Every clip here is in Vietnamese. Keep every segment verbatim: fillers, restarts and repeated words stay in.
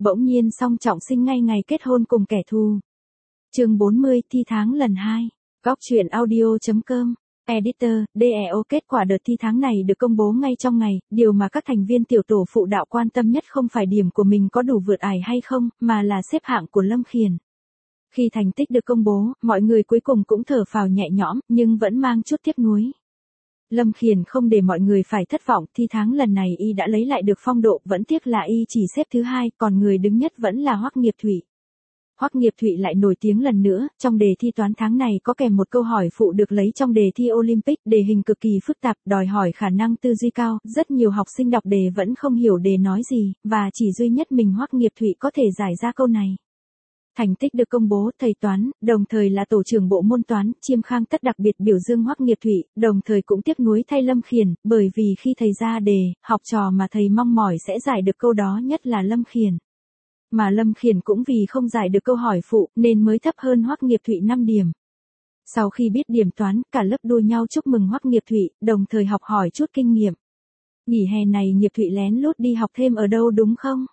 bỗng nhiên song trọng sinh ngay ngày kết hôn cùng kẻ thù. Chương bốn mươi, thi tháng lần hai. Góc truyện audio.com. Editor, đê e o kết quả đợt thi tháng này được công bố ngay trong ngày, điều mà các thành viên tiểu tổ phụ đạo quan tâm nhất không phải điểm của mình có đủ vượt ải hay không, mà là xếp hạng của Lâm Khiển. Khi thành tích được công bố, mọi người cuối cùng cũng thở phào nhẹ nhõm, nhưng vẫn mang chút tiếc nuối. Lâm Khiển không để mọi người phải thất vọng, thi tháng lần này y đã lấy lại được phong độ, vẫn tiếc là y chỉ xếp thứ hai, còn người đứng nhất vẫn là Hoắc Nghiệp Thụy. Hoắc Nghiệp Thụy lại nổi tiếng lần nữa, trong đề thi toán tháng này có kèm một câu hỏi phụ được lấy trong đề thi Olympic, đề hình cực kỳ phức tạp, đòi hỏi khả năng tư duy cao, rất nhiều học sinh đọc đề vẫn không hiểu đề nói gì, và chỉ duy nhất mình Hoắc Nghiệp Thụy có thể giải ra câu này. Thành tích được công bố, thầy toán, đồng thời là tổ trưởng bộ môn toán, Chiêm Khang Tất đặc biệt biểu dương Hoắc Nghiệp Thụy, đồng thời cũng tiếc nuối thay Lâm Khiển, bởi vì khi thầy ra đề, học trò mà thầy mong mỏi sẽ giải được câu đó nhất là Lâm Khiển. Mà Lâm Khiển cũng vì không giải được câu hỏi phụ, nên mới thấp hơn Hoắc Nghiệp Thụy năm điểm. Sau khi biết điểm toán, cả lớp đua nhau chúc mừng Hoắc Nghiệp Thụy, đồng thời học hỏi chút kinh nghiệm. Nghỉ hè này Nghiệp Thụy lén lút đi học thêm ở đâu đúng không?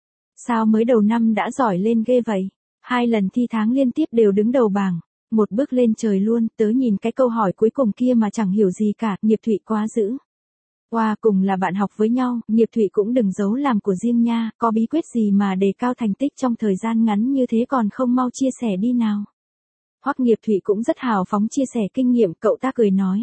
Sao mới đầu năm đã giỏi lên ghê vậy? Hai lần thi tháng liên tiếp đều đứng đầu bảng, một bước lên trời luôn, tớ nhìn cái câu hỏi cuối cùng kia mà chẳng hiểu gì cả, Nghiệp Thụy quá dữ. Wow, cùng là bạn học với nhau, Nghiệp Thụy cũng đừng giấu làm của riêng nha, có bí quyết gì mà đề cao thành tích trong thời gian ngắn như thế còn không mau chia sẻ đi nào. Hoắc Nghiệp Thụy cũng rất hào phóng chia sẻ kinh nghiệm, cậu ta cười nói.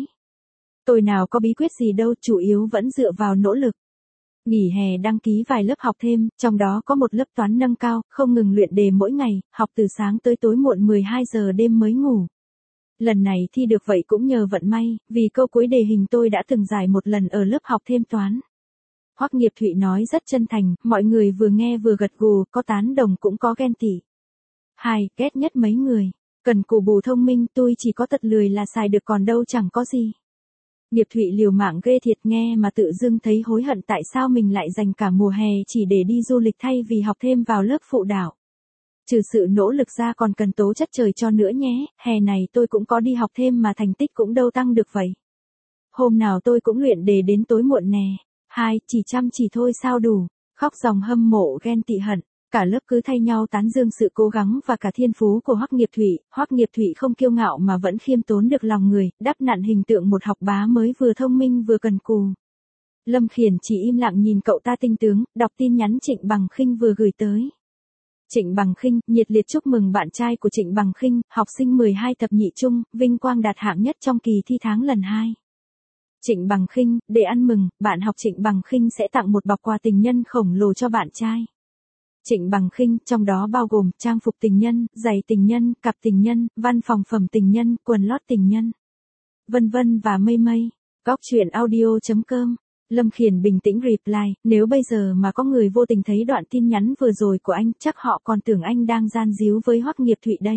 Tôi nào có bí quyết gì đâu, chủ yếu vẫn dựa vào nỗ lực. Nghỉ hè đăng ký vài lớp học thêm, trong đó có một lớp toán nâng cao, không ngừng luyện đề mỗi ngày, học từ sáng tới tối muộn mười hai giờ đêm mới ngủ. Lần này thi được vậy cũng nhờ vận may, vì câu cuối đề hình tôi đã từng giải một lần ở lớp học thêm toán. Hoắc Nghiệp Thụy nói rất chân thành, mọi người vừa nghe vừa gật gù, có tán đồng cũng có ghen tị. Hai, ghét nhất mấy người. Cần cù bù thông minh, tôi chỉ có tật lười là xài được còn đâu chẳng có gì. Nghiệp Thụy liều mạng ghê thiệt, nghe mà tự dưng thấy hối hận tại sao mình lại dành cả mùa hè chỉ để đi du lịch thay vì học thêm vào lớp phụ đạo. Trừ sự nỗ lực ra còn cần tố chất trời cho nữa nhé, hè này tôi cũng có đi học thêm mà thành tích cũng đâu tăng được vậy. Hôm nào tôi cũng luyện đề đến tối muộn nè. Hai, chỉ chăm chỉ thôi sao đủ, khóc dòng hâm mộ ghen tị hận. Cả lớp cứ thay nhau tán dương sự cố gắng và cả thiên phú của Hoắc Nghiệp Thụy, Hoắc Nghiệp Thụy không kiêu ngạo mà vẫn khiêm tốn được lòng người, đắp nặn hình tượng một học bá mới vừa thông minh vừa cần cù. Lâm Khiển chỉ im lặng nhìn cậu ta tinh tướng, đọc tin nhắn Trịnh Bằng Khinh vừa gửi tới. Trịnh Bằng Khinh, nhiệt liệt chúc mừng bạn trai của Trịnh Bằng Khinh, học sinh mười hai thập nhị trung, vinh quang đạt hạng nhất trong kỳ thi tháng lần hai. Trịnh Bằng Khinh, để ăn mừng, bạn học Trịnh Bằng Khinh sẽ tặng một bọc quà tình nhân khổng lồ cho bạn trai. Trịnh Bằng Khinh, trong đó bao gồm trang phục tình nhân, giày tình nhân, cặp tình nhân, văn phòng phẩm tình nhân, quần lót tình nhân, vân vân và mây mây. Góc truyện audio.com. Lâm Khiển bình tĩnh reply, nếu bây giờ mà có người vô tình thấy đoạn tin nhắn vừa rồi của anh, chắc họ còn tưởng anh đang gian díu với Hoắc Nghiệp Thụy đấy.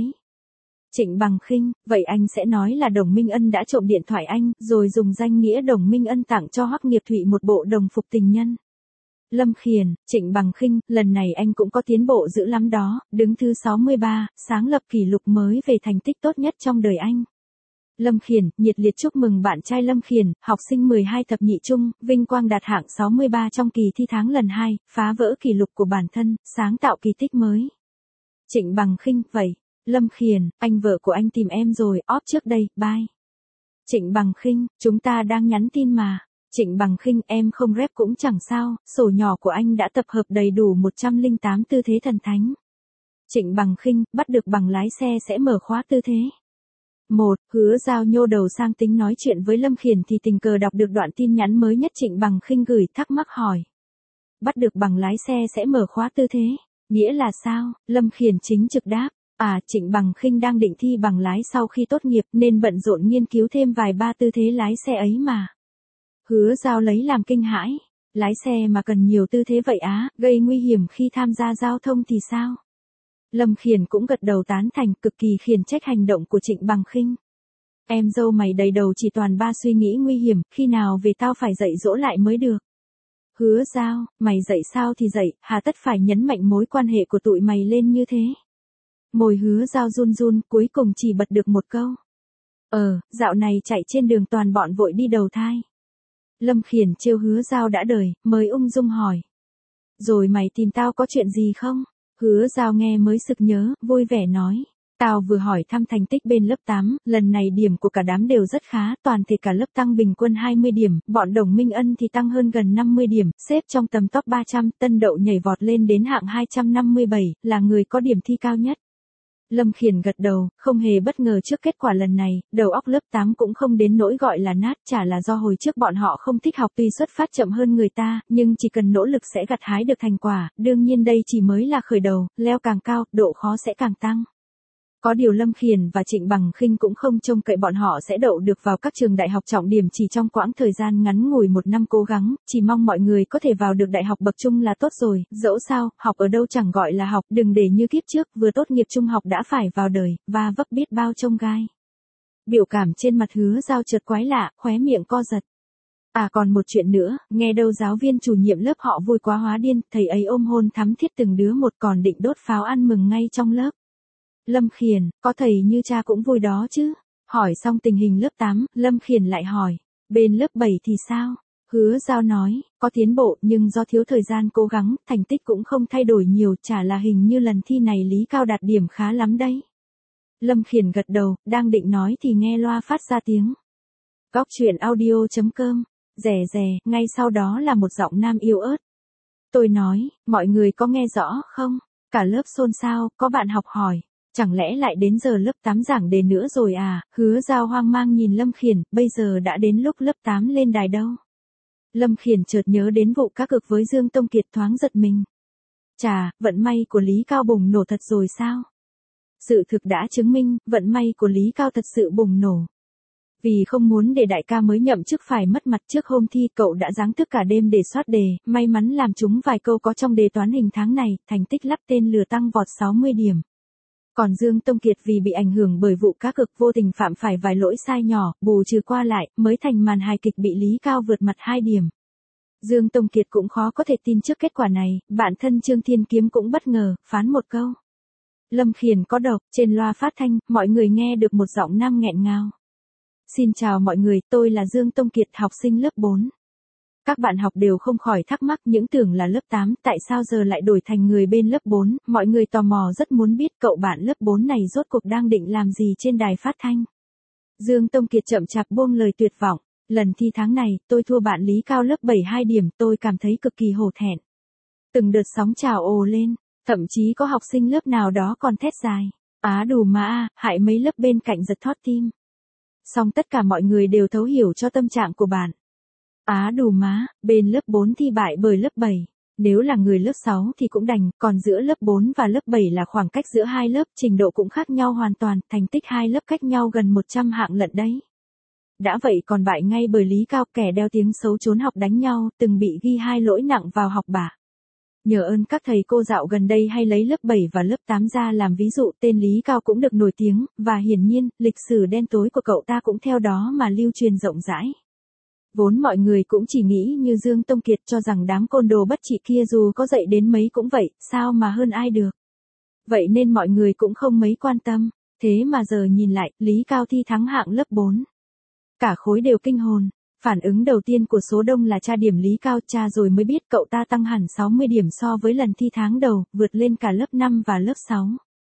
Trịnh Bằng Khinh, vậy anh sẽ nói là Đồng Minh Ân đã trộm điện thoại anh, rồi dùng danh nghĩa Đồng Minh Ân tặng cho Hoắc Nghiệp Thụy một bộ đồng phục tình nhân. Lâm Khiển, Trịnh Bằng Khinh, lần này anh cũng có tiến bộ dữ lắm đó, đứng thứ sáu mươi ba, sáng lập kỷ lục mới về thành tích tốt nhất trong đời anh. Lâm Khiển, nhiệt liệt chúc mừng bạn trai Lâm Khiển, học sinh mười hai thập nhị trung, vinh quang đạt hạng sáu mươi ba trong kỳ thi tháng lần hai, phá vỡ kỷ lục của bản thân, sáng tạo kỳ tích mới. Trịnh Bằng Khinh, vậy, Lâm Khiển, anh vợ của anh tìm em rồi, off trước đây, bye. Trịnh Bằng Khinh, chúng ta đang nhắn tin mà. Trịnh Bằng Khinh, em không rep cũng chẳng sao, sổ nhỏ của anh đã tập hợp đầy đủ một trăm lẻ tám tư thế thần thánh. Trịnh Bằng Khinh, bắt được bằng lái xe sẽ mở khóa tư thế. Một, Hứa Giao nhô đầu sang tính nói chuyện với Lâm Khiển thì tình cờ đọc được đoạn tin nhắn mới nhất Trịnh Bằng Khinh gửi, thắc mắc hỏi. Bắt được bằng lái xe sẽ mở khóa tư thế, nghĩa là sao? Lâm Khiển chính trực đáp. À, Trịnh Bằng Khinh đang định thi bằng lái sau khi tốt nghiệp nên bận rộn nghiên cứu thêm vài ba tư thế lái xe ấy mà. Hứa Giao lấy làm kinh hãi, lái xe mà cần nhiều tư thế vậy á, gây nguy hiểm khi tham gia giao thông thì sao? Lâm Khiển cũng gật đầu tán thành, cực kỳ khiển trách hành động của Trịnh Bằng Khinh. Em dâu mày đầy đầu chỉ toàn ba suy nghĩ nguy hiểm, khi nào về tao phải dạy dỗ lại mới được. Hứa Giao, mày dạy sao thì dạy, hà tất phải nhấn mạnh mối quan hệ của tụi mày lên như thế. Môi Hứa Giao run run, cuối cùng chỉ bật được một câu. Ờ, dạo này chạy trên đường toàn bọn vội đi đầu thai. Lâm Khiển trêu Hứa Giao đã đời, mới ung dung hỏi. Rồi mày tìm tao có chuyện gì không? Hứa Giao nghe mới sực nhớ, vui vẻ nói. Tao vừa hỏi thăm thành tích bên lớp tám, lần này điểm của cả đám đều rất khá, toàn thể cả lớp tăng bình quân hai mươi điểm, bọn Đồng Minh Ân thì tăng hơn gần năm mươi điểm, xếp trong tầm top ba trăm, Tân Đậu nhảy vọt lên đến hạng hai trăm năm mươi bảy, là người có điểm thi cao nhất. Lâm Khiển gật đầu, không hề bất ngờ trước kết quả lần này, đầu óc lớp tám cũng không đến nỗi gọi là nát, chả là do hồi trước bọn họ không thích học tuy xuất phát chậm hơn người ta, nhưng chỉ cần nỗ lực sẽ gặt hái được thành quả, đương nhiên đây chỉ mới là khởi đầu, leo càng cao, độ khó sẽ càng tăng. Có điều Lâm Khiển và Trịnh Bằng Khinh cũng không trông cậy bọn họ sẽ đậu được vào các trường đại học trọng điểm chỉ trong quãng thời gian ngắn ngủi một năm cố gắng, chỉ mong mọi người có thể vào được đại học bậc trung là tốt rồi, dẫu sao, học ở đâu chẳng gọi là học, đừng để như kiếp trước, vừa tốt nghiệp trung học đã phải vào đời, và vấp biết bao chông gai. Biểu cảm trên mặt Hứa Giao chợt quái lạ, khóe miệng co giật. À còn một chuyện nữa, nghe đâu giáo viên chủ nhiệm lớp họ vui quá hóa điên, thầy ấy ôm hôn thắm thiết từng đứa một còn định đốt pháo ăn mừng ngay trong lớp. Lâm Khiển, có thầy như cha cũng vui đó chứ. Hỏi xong tình hình lớp tám, Lâm Khiển lại hỏi, bên lớp bảy thì sao? Hứa Giao nói, có tiến bộ nhưng do thiếu thời gian cố gắng, thành tích cũng không thay đổi nhiều, chả là hình như lần thi này Lý Cao đạt điểm khá lắm đấy. Lâm Khiển gật đầu, đang định nói thì nghe loa phát ra tiếng. Góc truyện audio chấm com, rè rè, ngay sau đó là một giọng nam yếu ớt. Tôi nói, mọi người có nghe rõ không? Cả lớp xôn xao, có bạn học hỏi. Chẳng lẽ lại đến giờ lớp tám giảng đề nữa rồi à? Hứa Giao hoang mang nhìn Lâm Khiển, bây giờ đã đến lúc lớp tám lên đài đâu. Lâm Khiển chợt nhớ đến vụ cá cược với Dương Tông Kiệt thoáng giật mình. Chà, vận may của Lý Cao bùng nổ thật rồi sao? Sự thực đã chứng minh, vận may của Lý Cao thật sự bùng nổ. Vì không muốn để đại ca mới nhậm chức phải mất mặt trước hôm thi, cậu đã giáng thức cả đêm để soát đề, may mắn làm trúng vài câu có trong đề toán hình tháng này, thành tích lắp tên lừa tăng vọt sáu mươi điểm. Còn Dương Tông Kiệt vì bị ảnh hưởng bởi vụ cá cược vô tình phạm phải vài lỗi sai nhỏ, bù trừ qua lại, mới thành màn hài kịch bị Lý Cao vượt mặt hai điểm. Dương Tông Kiệt cũng khó có thể tin trước kết quả này, bạn thân Trương Thiên Kiếm cũng bất ngờ, phán một câu. Lâm Khiển có độc, trên loa phát thanh, mọi người nghe được một giọng nam nghẹn ngào. Xin chào mọi người, tôi là Dương Tông Kiệt, học sinh lớp bốn. Các bạn học đều không khỏi thắc mắc những tưởng là lớp tám, tại sao giờ lại đổi thành người bên lớp bốn, mọi người tò mò rất muốn biết cậu bạn lớp bốn này rốt cuộc đang định làm gì trên đài phát thanh. Dương Tông Kiệt chậm chạp buông lời tuyệt vọng, lần thi tháng này, tôi thua bạn Lý Cao lớp bảy hai điểm, tôi cảm thấy cực kỳ hổ thẹn. Từng đợt sóng trào ồ lên, thậm chí có học sinh lớp nào đó còn thét dài, á đù mà a, hại mấy lớp bên cạnh giật thót tim. Song tất cả mọi người đều thấu hiểu cho tâm trạng của bạn. Á đù má, bên lớp bốn thi bại bởi lớp bảy. Nếu là người lớp sáu thì cũng đành, còn giữa lớp bốn và lớp bảy là khoảng cách giữa hai lớp, trình độ cũng khác nhau hoàn toàn, thành tích hai lớp cách nhau gần một trăm hạng lận đấy. Đã vậy còn bại ngay bởi Lý Cao, kẻ đeo tiếng xấu trốn học đánh nhau, từng bị ghi hai lỗi nặng vào học bạ. Nhờ ơn các thầy cô dạo gần đây hay lấy lớp bảy và lớp tám ra làm ví dụ, tên Lý Cao cũng được nổi tiếng, và hiển nhiên, lịch sử đen tối của cậu ta cũng theo đó mà lưu truyền rộng rãi. Vốn mọi người cũng chỉ nghĩ như Dương Tông Kiệt, cho rằng đám côn đồ bất trị kia dù có dạy đến mấy cũng vậy, sao mà hơn ai được. Vậy nên mọi người cũng không mấy quan tâm, thế mà giờ nhìn lại, Lý Cao thi thắng hạng lớp bốn. Cả khối đều kinh hồn, phản ứng đầu tiên của số đông là tra điểm Lý Cao, tra rồi mới biết cậu ta tăng hẳn sáu mươi điểm so với lần thi tháng đầu, vượt lên cả lớp năm và lớp sáu.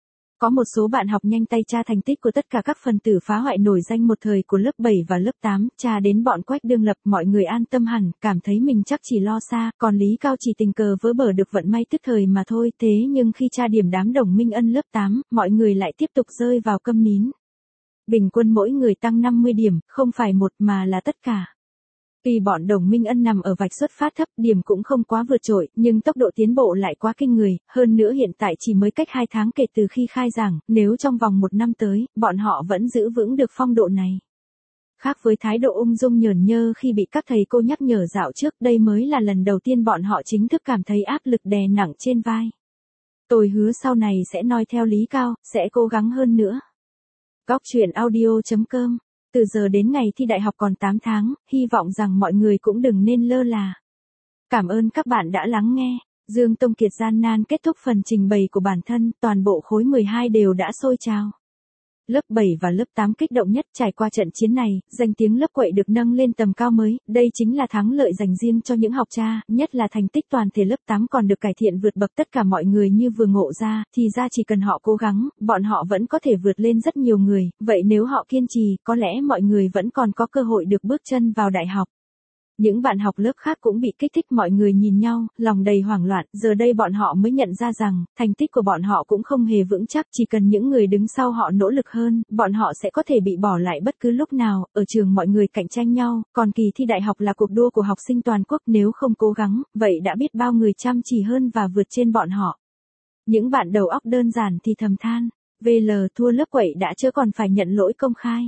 Có một số bạn học nhanh tay tra thành tích của tất cả các phần tử phá hoại nổi danh một thời của lớp bảy và lớp tám, tra đến bọn Quách Đương Lập, mọi người an tâm hẳn, cảm thấy mình chắc chỉ lo xa, còn Lý Cao chỉ tình cờ vớ bở được vận may tức thời mà thôi, thế nhưng khi tra điểm đám Đồng Minh Ân lớp tám, mọi người lại tiếp tục rơi vào câm nín. Bình quân mỗi người tăng năm mươi điểm, không phải một mà là tất cả. Tuy bọn Đồng Minh Ân nằm ở vạch xuất phát thấp, điểm cũng không quá vượt trội, nhưng tốc độ tiến bộ lại quá kinh người, hơn nữa hiện tại chỉ mới cách hai tháng kể từ khi khai giảng, nếu trong vòng một năm tới, bọn họ vẫn giữ vững được phong độ này. Khác với thái độ ung dung nhởn nhơ khi bị các thầy cô nhắc nhở dạo trước, đây mới là lần đầu tiên bọn họ chính thức cảm thấy áp lực đè nặng trên vai. Tôi hứa sau này sẽ noi theo Lý Cao, sẽ cố gắng hơn nữa. Góc truyện audio chấm com. Từ giờ đến ngày thi đại học còn tám tháng, hy vọng rằng mọi người cũng đừng nên lơ là. Cảm ơn các bạn đã lắng nghe. Dương Tông Kiệt gian nan kết thúc phần trình bày của bản thân, toàn bộ khối mười hai đều đã sôi trào. Lớp bảy và lớp tám kích động nhất trải qua trận chiến này, danh tiếng lớp quậy được nâng lên tầm cao mới, đây chính là thắng lợi dành riêng cho những học cha, nhất là thành tích toàn thể lớp tám còn được cải thiện vượt bậc tất cả mọi người như vừa ngộ ra, thì ra chỉ cần họ cố gắng, bọn họ vẫn có thể vượt lên rất nhiều người, vậy nếu họ kiên trì, có lẽ mọi người vẫn còn có cơ hội được bước chân vào đại học. Những bạn học lớp khác cũng bị kích thích, mọi người nhìn nhau, lòng đầy hoảng loạn, giờ đây bọn họ mới nhận ra rằng, thành tích của bọn họ cũng không hề vững chắc, chỉ cần những người đứng sau họ nỗ lực hơn, bọn họ sẽ có thể bị bỏ lại bất cứ lúc nào, ở trường mọi người cạnh tranh nhau, còn kỳ thi đại học là cuộc đua của học sinh toàn quốc, nếu không cố gắng, vậy đã biết bao người chăm chỉ hơn và vượt trên bọn họ. Những bạn đầu óc đơn giản thì thầm than, vê lờ thua lớp quậy đã chưa còn phải nhận lỗi công khai.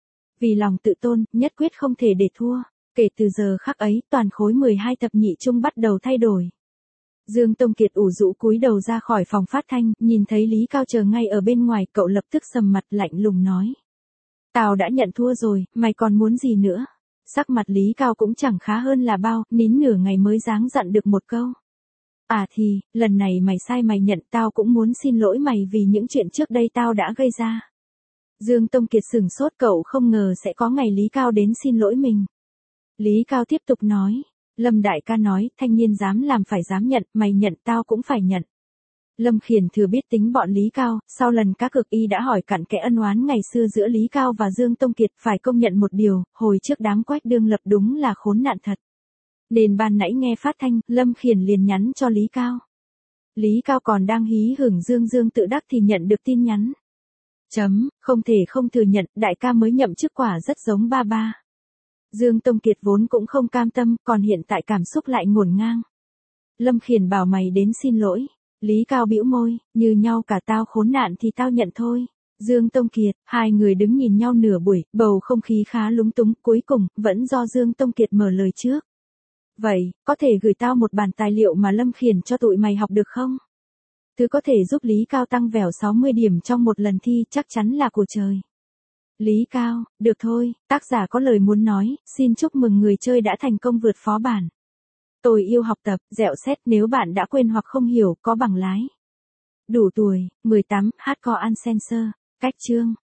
Vì lòng tự tôn, nhất quyết không thể để thua. Kể từ giờ khắc ấy, toàn khối mười hai thập nhị trung bắt đầu thay đổi. Dương Tông Kiệt ủ rũ cúi đầu ra khỏi phòng phát thanh, nhìn thấy Lý Cao chờ ngay ở bên ngoài, cậu lập tức sầm mặt lạnh lùng nói. Tao đã nhận thua rồi, mày còn muốn gì nữa? Sắc mặt Lý Cao cũng chẳng khá hơn là bao, nín nửa ngày mới dáng dặn được một câu. À thì, lần này mày sai mày nhận, tao cũng muốn xin lỗi mày vì những chuyện trước đây tao đã gây ra. Dương Tông Kiệt sửng sốt, cậu không ngờ sẽ có ngày Lý Cao đến xin lỗi mình. Lý Cao tiếp tục nói, Lâm đại ca nói, thanh niên dám làm phải dám nhận, mày nhận tao cũng phải nhận. Lâm Khiển thừa biết tính bọn Lý Cao, sau lần cá cược y đã hỏi cặn kẽ ân oán ngày xưa giữa Lý Cao và Dương Tông Kiệt, phải công nhận một điều, hồi trước đám Quách Đương Lập đúng là khốn nạn thật. Nên ban nãy nghe phát thanh, Lâm Khiển liền nhắn cho Lý Cao. Lý Cao còn đang hí hửng dương dương tự đắc thì nhận được tin nhắn. Chấm, không thể không thừa nhận, đại ca mới nhậm chức quả rất giống ba ba. Dương Tông Kiệt vốn cũng không cam tâm, còn hiện tại cảm xúc lại ngổn ngang. Lâm Khiển bảo mày đến xin lỗi. Lý Cao bĩu môi, như nhau cả, tao khốn nạn thì tao nhận thôi. Dương Tông Kiệt, hai người đứng nhìn nhau nửa buổi, bầu không khí khá lúng túng, cuối cùng, vẫn do Dương Tông Kiệt mở lời trước. Vậy, có thể gửi tao một bản tài liệu mà Lâm Khiển cho tụi mày học được không? Thứ có thể giúp Lý Cao tăng vẻo sáu mươi điểm trong một lần thi, chắc chắn là của trời. Lý Cao, được thôi, tác giả có lời muốn nói, xin chúc mừng người chơi đã thành công vượt phó bản. Tôi yêu học tập, dẹo xét, nếu bạn đã quên hoặc không hiểu, có bằng lái. Đủ tuổi, mười tám, hardcore uncensor, cách chương.